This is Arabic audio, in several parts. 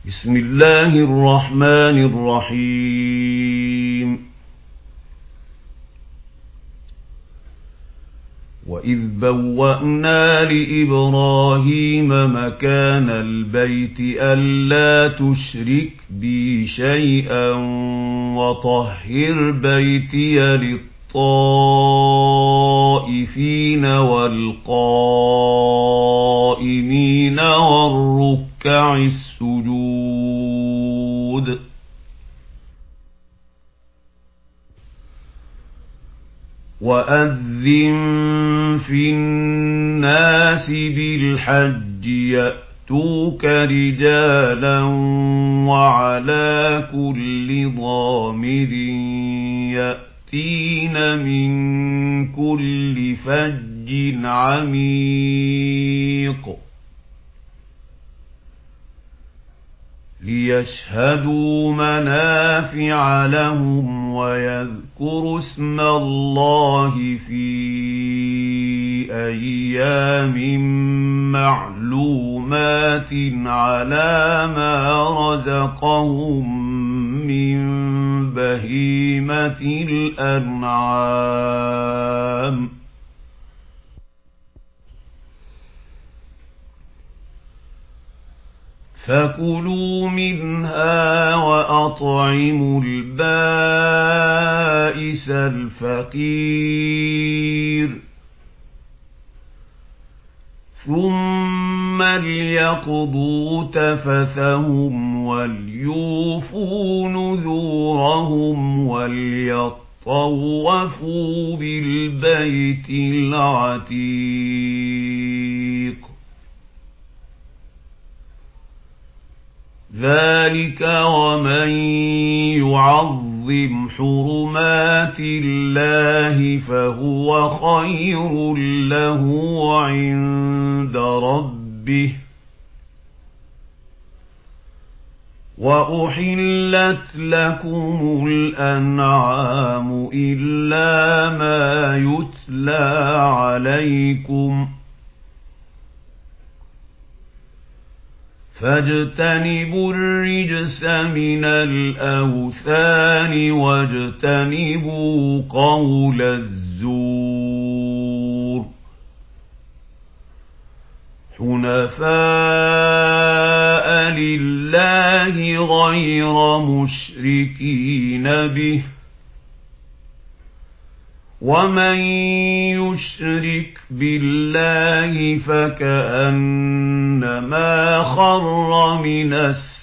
بسم الله الرحمن الرحيم. وإذ بوأنا لإبراهيم مكان البيت ألا تشرك بي شيئا وطهر بيتي للطائفين والقائمين والركع السجود. وأذن في الناس بالحج يأتوك رجالا وعلى كل ضامر يأتين من كل فج عميق ليشهدوا منافع لهم ويذكروا اسم الله في أيام معلومات على ما رزقهم من بهيمة الأنعام. فكلوا منها وأطعموا البائس الفقير ثم ليقضوا تفثهم وليوفوا نذورهم وليطوفوا بالبيت العتيق. ذلك ومن يعظم حرمات الله فهو خير له عند ربه. وأحلت لكم الأنعام إلا ما يتلى عليكم فاجتنبوا الرجس من الأوثان واجتنبوا قول الزور. حنفاء لله غير مشركين به ومن يشرك بالله فكأنما خر من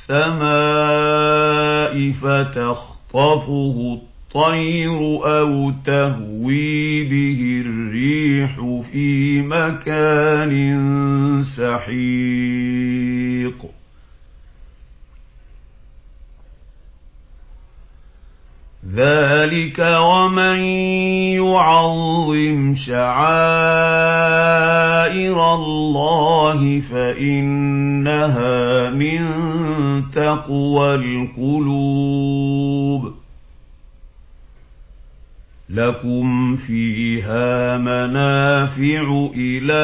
السماء فتخطفه الطير أو تهوي به الريح في مكان سحيق. ذلك ومن يعظم شعائر الله فإنها من تقوى القلوب. لكم فيها منافع إلى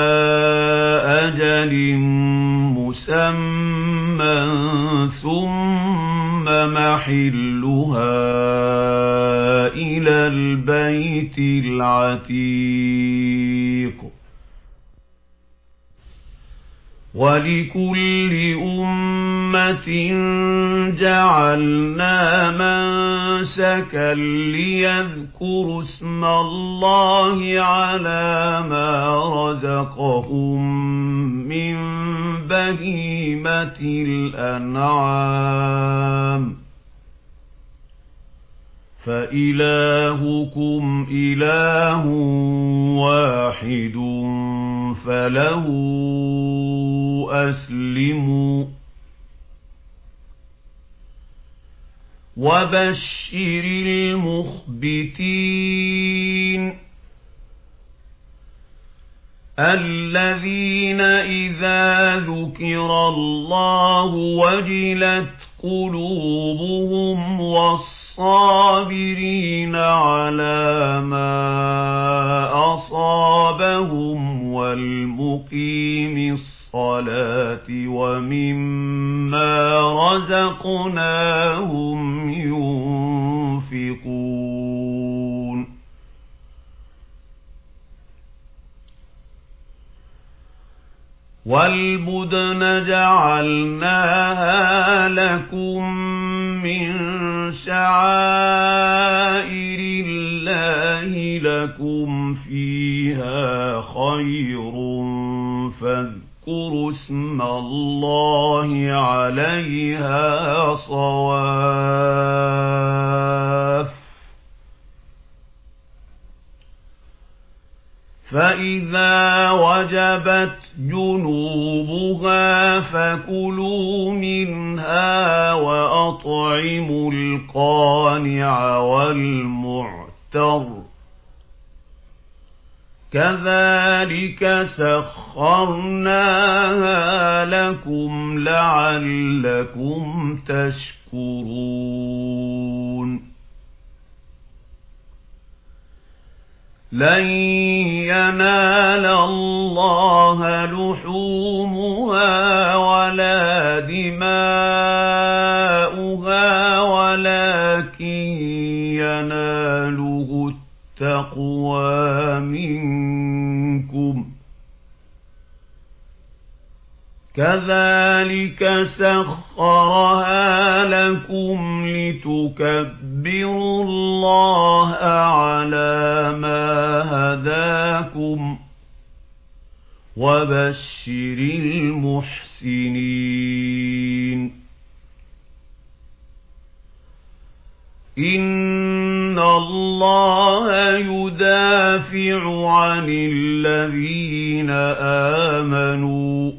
أجل مسمى ثم محلها إلى البيت العتيق. ولكل أمة جعلنا منسكا ليذكروا اسم الله على ما رزقهم من بهيمة الأنعام فإلهكم إله واحد فله أسلموا. وبشر المخبتين الذين إذا ذكر الله وجلت قلوبهم والصابرين على ما أصابهم والمقيم الصلاة ومما رزقناهم ينفقون والبدن جعلناها لكم من شعائر الله لكم فيها خير فاذكروا اسم الله عليها صواف فإذا وجبت جنوبها فكلوا منها وأطعموا القانع والمعتر كذلك سخرناها لكم لعلكم تشكرون لن ينال الله لحومها ولا دماؤها ولكن يناله التقوى منكم كذلك سخرها لكم لتكبروا الله على ما هداكم وبشر المحسنين إن الله يدافع عن الذين آمنوا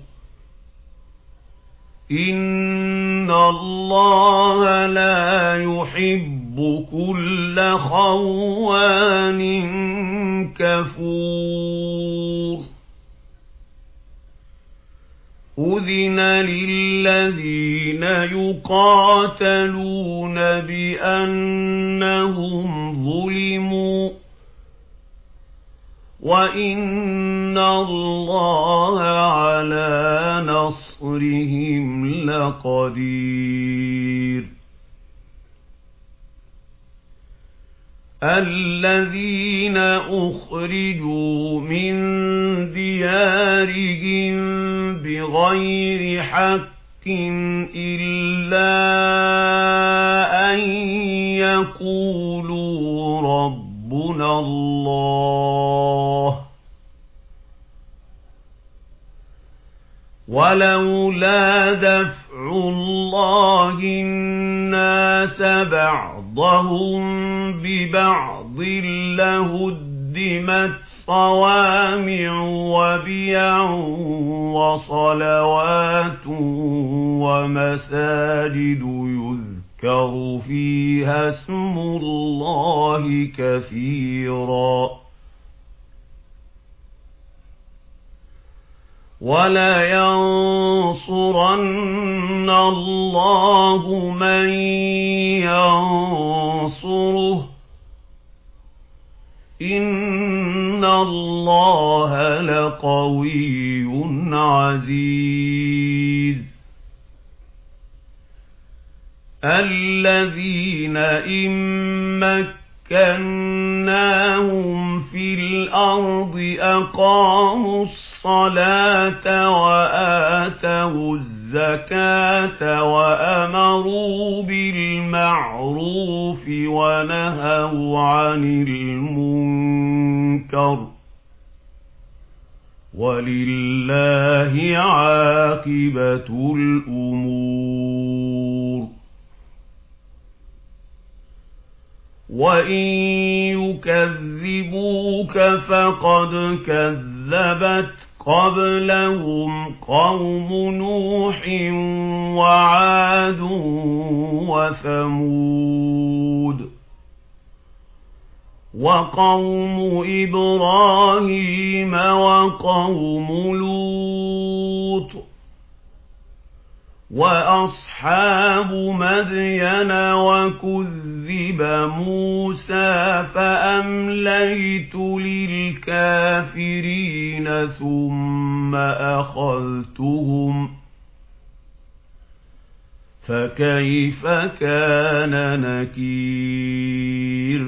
إن الله لا يحب كل خوان كفور أذن للذين يقاتلون بأنهم ظلموا وإن الله على نصرهم لقدير الذين أخرجوا من ديارهم بغير حق إلا أن يقولوا ربنا الله ولولا دفع الله الناس بعضهم ببعض لهدمت صوامع وبيع وصلوات ومساجد يذكر فيها اسم الله كثيرا ولينصرن الله من ينصره إن الله لقوي عزيز الذين إن مكناهم في الأرض أقاموا الصلاة وآتوا الزكاة وأمروا بالمعروف ونهوا عن المنكر ولله عاقبة الأمور وإن يكذبوك فقد كذبت قبلهم قوم نوح وعاد وثمود وقوم إبراهيم وقوم لوط وأصحاب مدين وكذب موسى فأمليت للكافرين ثم فكيف كان نكير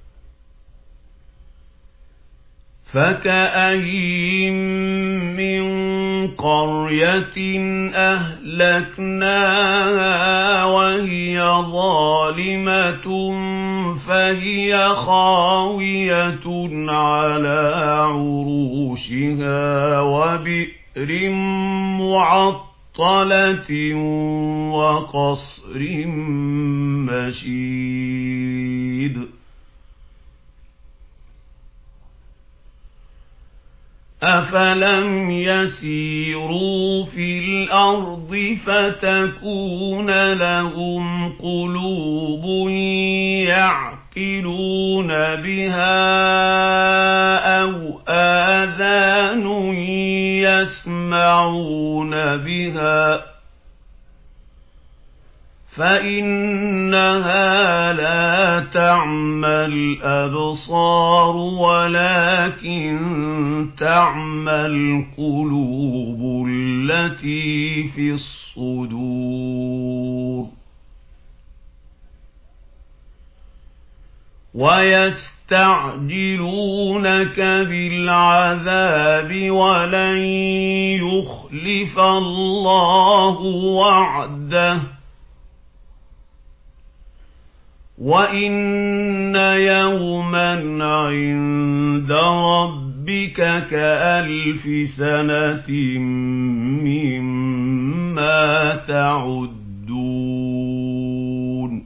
فكأين من قرية أهلكناها وهي ظالمة فهي خاوية على عروشها وبئر معطلة وقصر مشيد أفلم يسيروا في الأرض فتكون لهم قلوب يعقلون بها أو آذان يسمعون بها فإنها لا تعمى الأبصار ولكن تعمى القلوب التي في الصدور ويستعجلونك بالعذاب ولن يخلف الله وعده وإن يوما عند ربك كألف سنة مما تعدون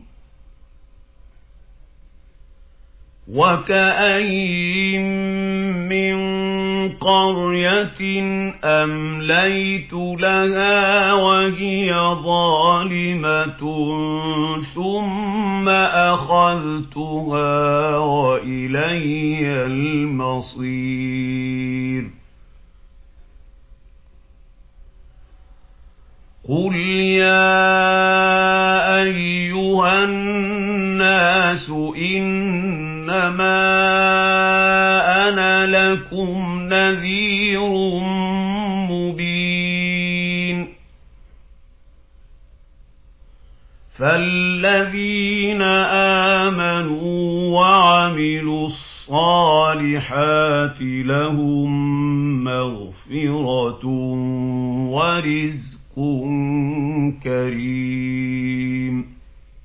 وكأين من قرية أمليت لها وهي ظالمة ثم أخذتها وإلي المصير قل يا أيها الناس إنما أنا لكم نذير مبين فالذين آمنوا وعملوا الصالحات لهم مغفرة ورزق كريم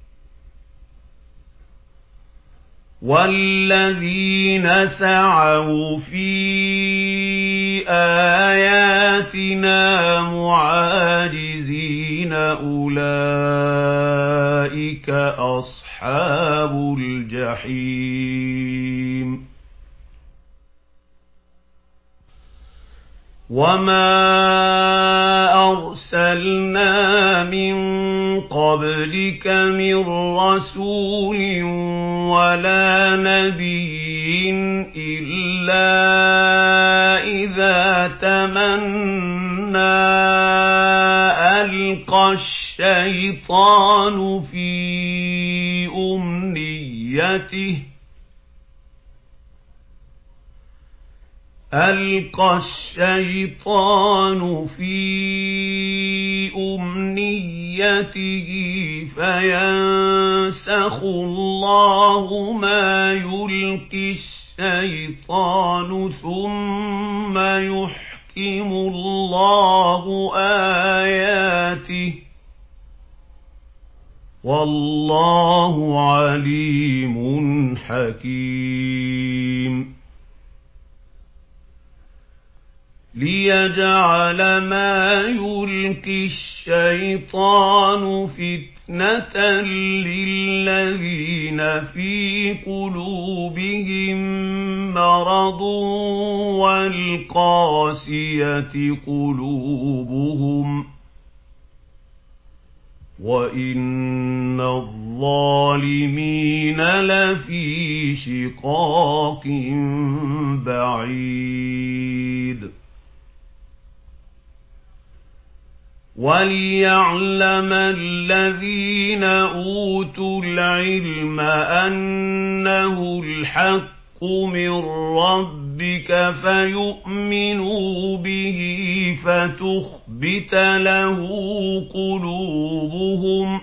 والذين سعوا في آياتنا معاجزين أولئك أصحاب الجحيم وما أرسلنا من قبلك من رسول ولا نبي إلا إذا تمنى ألقى الشيطان في أمنيته فينسخ الله ما يلقي الشيطان ثم يحكم الله آياته والله عليم حكيم ليجعل ما يلقي الشيطان فتنة للذين في قلوبهم مرض والقاسية قلوبهم وإن الظالمين لفي شقاق بعيد وليعلم الذين أوتوا العلم أنه الحق من ربك فيؤمنوا به فتخبت تخبت له قلوبهم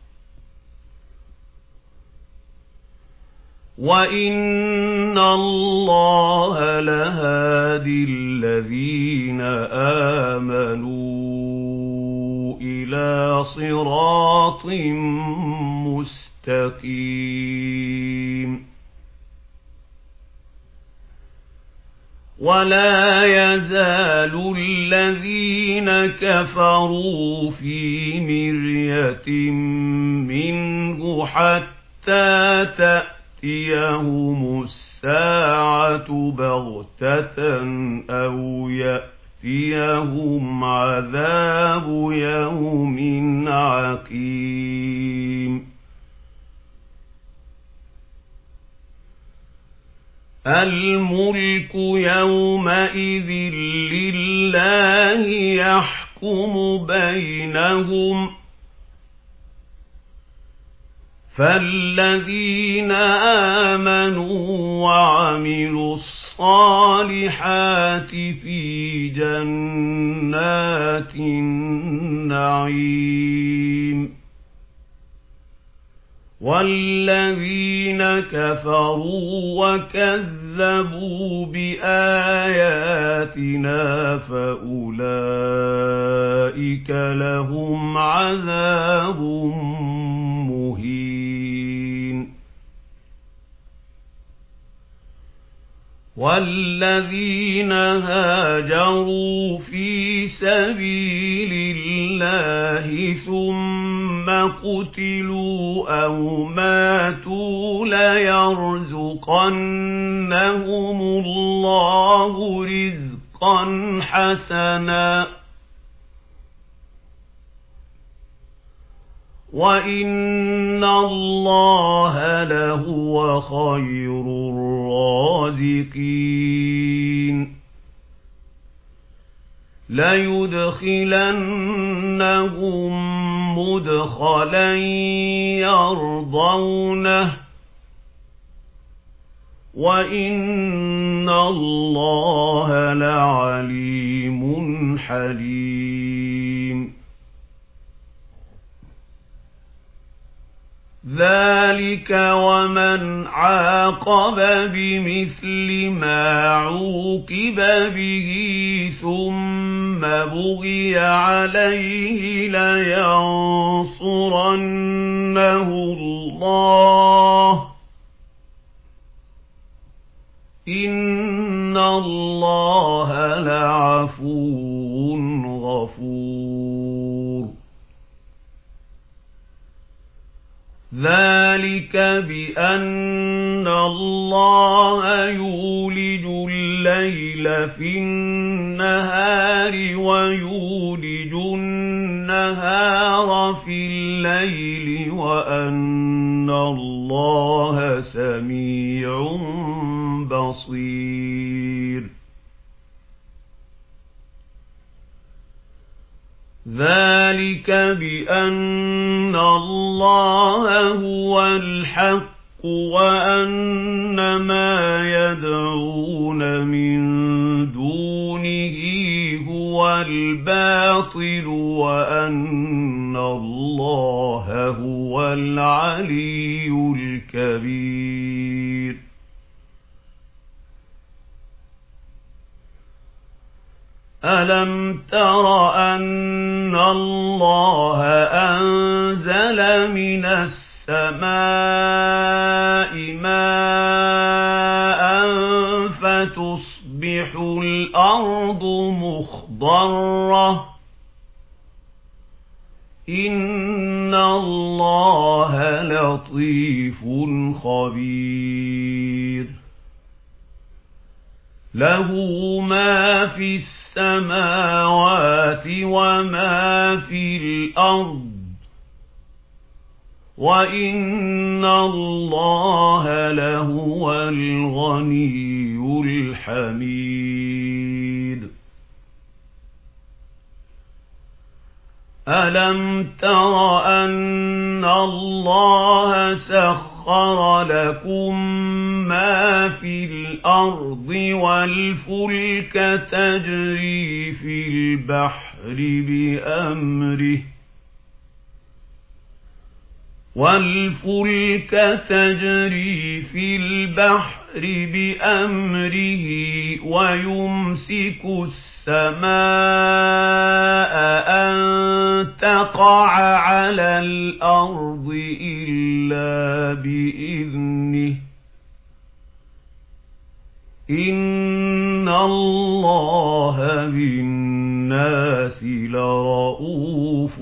وإن الله لهادي الذين آمنوا إلى صراط مستقيم ولا يزال الذين كفروا في مرية منه حتى تأتيهم الساعة بغتة أو يأتيهم عذاب يوم عقيم الملك يومئذ لله يحكم بينهم فالذين آمنوا وعملوا الصالحات في جنات النعيم والذين كفروا وكذبوا بآياتنا فأولئك لهم عذاب مهين والذين هاجروا في سبيل الله ثم قتلوا أو ماتوا ليرزقنهم الله رزقا حسنا وإن الله لهو خير الرازقين ليدخلنهم مدخلا يرضونه وإن الله لعليم حليم ذلك ومن عاقب بمثل ما عوقب به ثم بغي عليه لينصرنه الله إن الله لعفو غفور ذلك بأن الله يولج الليل في النهار ويولج النهار في الليل وأن الله سميع بصير ذلك بأن الله هو الحق وأن ما يدعون من دونه هو الباطل وأن الله هو العلي الكبير ألم تر أن الله أنزل من السماء ماء فتصبح الأرض مخضرة إن الله لطيف خبير له ما في السماوات وما في الأرض وإن الله لهو الغني الحميد ألم تر أن الله سخر وسخر لكم ما في الأرض والفلك تجري في البحر بأمره ويمسك السماء أن تقع على الأرض إلا بإذنه إن الله بالناس لرءوف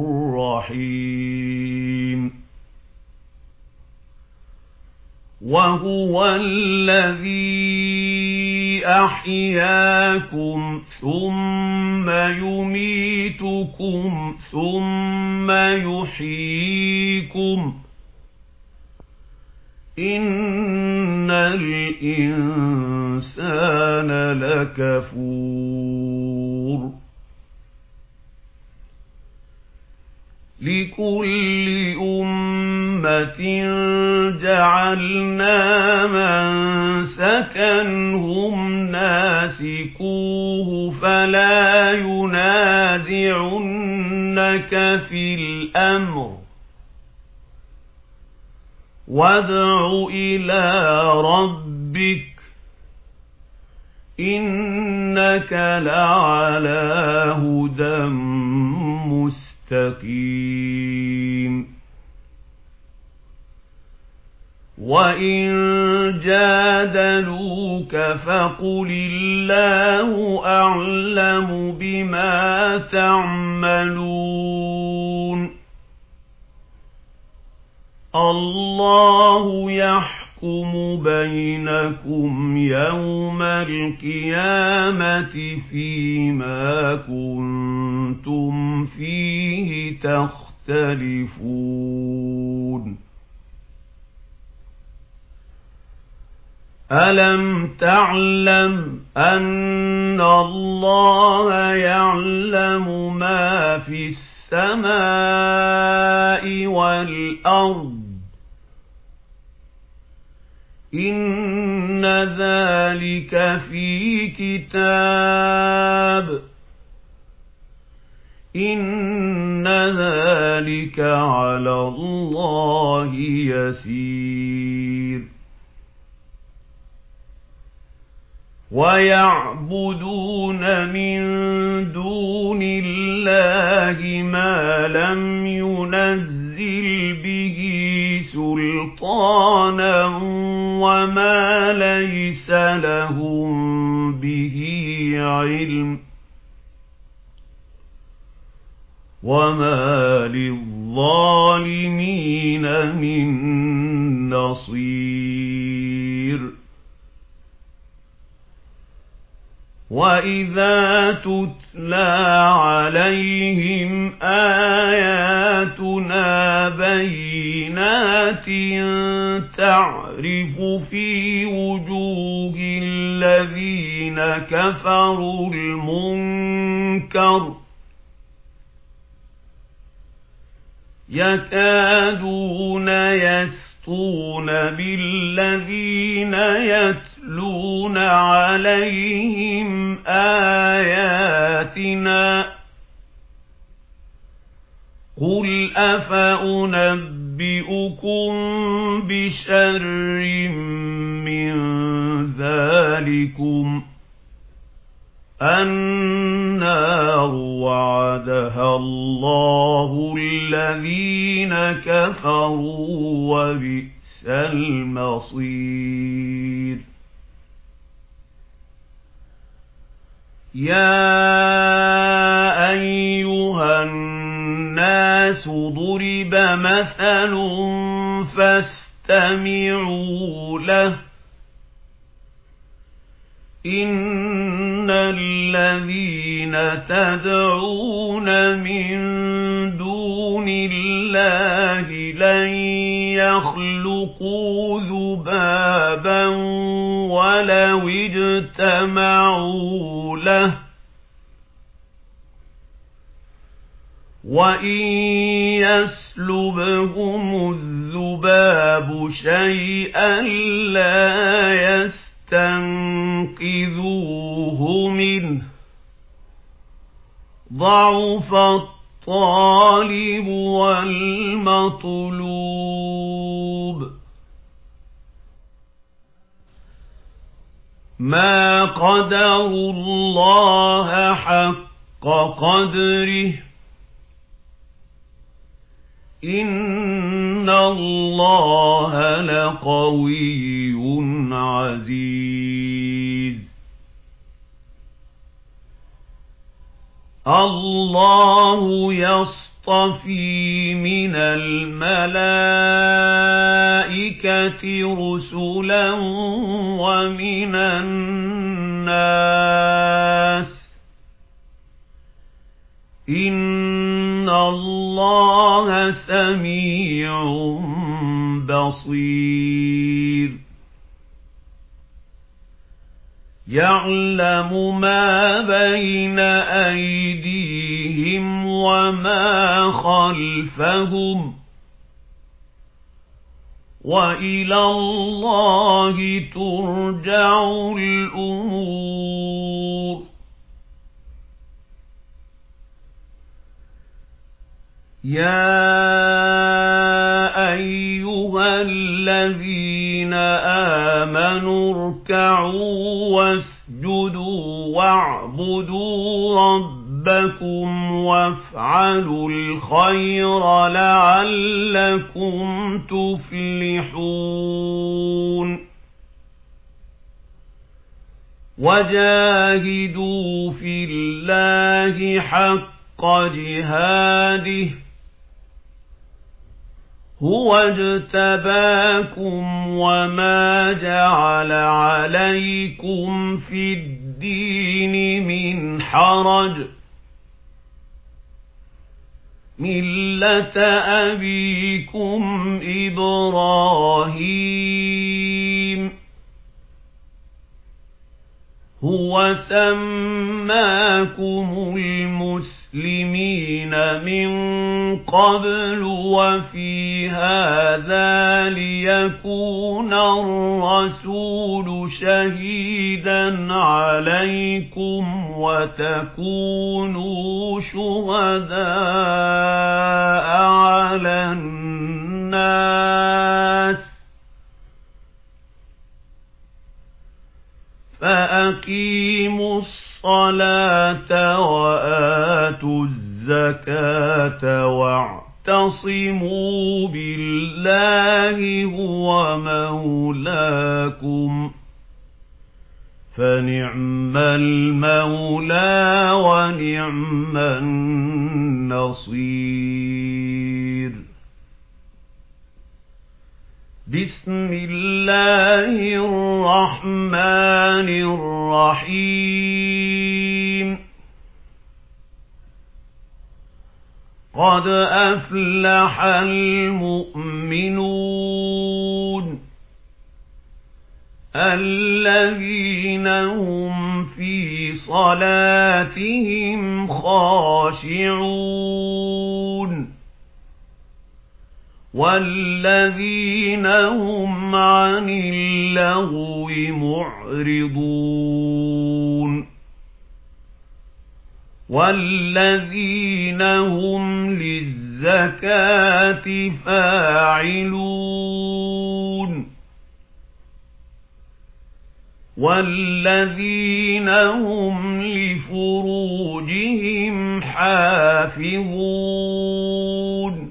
رحيم وهو الذي أحياكم ثم يميتكم ثم يحييكم إن الإنسان لكفور لكل أمة جعلنا منسكا هم ناسكوه فلا ينازعنك في الأمر وادع إلى ربك إنك لعلى هدى مستقيم وإن جادلوك فقل الله أعلم بما تعملون الله يحكم بينكم يوم القيامة فيما كنتم فيه تختلفون ألم تعلم أن الله يعلم ما في السماء والأرض إن ذلك في كتاب إن ذلك على الله يسير ويعبدون من دون الله ما لم ينزل به سلطانا وما ليس لهم به علم وما للظالمين من نصير وإذا تتلى عليهم آياتنا بينات تعرف في وجوه الذين كفروا المنكر يكادون يسطون بالذين يتلون عليهم آياتنا قل أفأنبئكم بشر من ذلكم النار وعدها الله الذين كفروا وبئس المصير يا أيها الناس ضرب مثل فاستمعوا له إن الذين تدعون من دون الله لن يخلقوا ذبابا ولو اجتمعوا له وإن يسلبهم الذباب الذباب شيئا لا يستنقذوه منه ضعف الطالب والمطلوب ما قدروا الله حق قدره إن الله لقوي عزيز الله يصطفي من الملائكة رسلا ومن الناس إن الله سميع بصير يعلم ما بين أيديهم وما خلفهم وإلى الله ترجع الأمور يا أيها الذين آمنوا اركعوا واسجدوا واعبدوا ربكم وافعلوا الخير لعلكم تفلحون وجاهدوا في الله حق جهاده هو اجتباكم وما جعل عليكم في الدين من حرج ملة أبيكم إبراهيم هو سماكم المسلمين من قبل وفي هذا ليكون الرسول شهيدا عليكم وتكونوا شهداء على الناس فأقيموا الصلاة وآتوا الزكاة واعتصموا بالله هو مولاكم فنعم المولى ونعم النصير بسم الله الرحمن الرحيم قد أفلح المؤمنون الذين هم في صلاتهم خاشعون والذين هم عن اللغو معرضون والذين هم للزكاة فاعلون والذين هم لفروجهم حافظون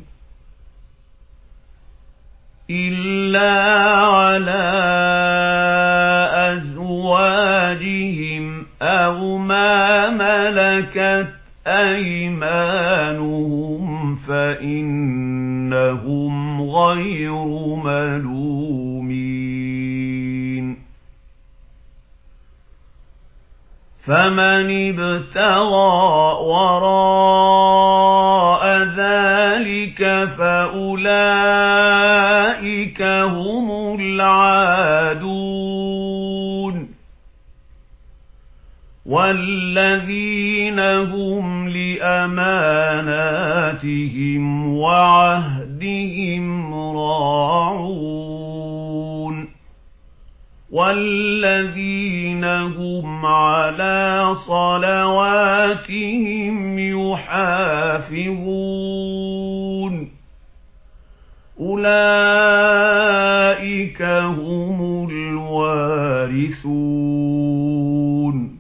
إلا على أزواجهم أو ما ملكت أيمانهم فإنهم غير ملومين فمن ابتغى وراء ذلك فأولئك هم العادون والذين هم لأماناتهم وعهدهم راعون والذين هم على صلواتهم يحافظون أولئك هم الوارثون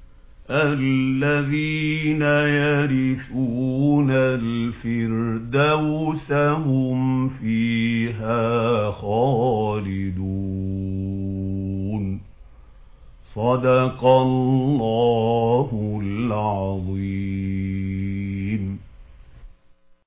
الذين يرثون الفردوس هم فيها خالدون صدق الله العظيم.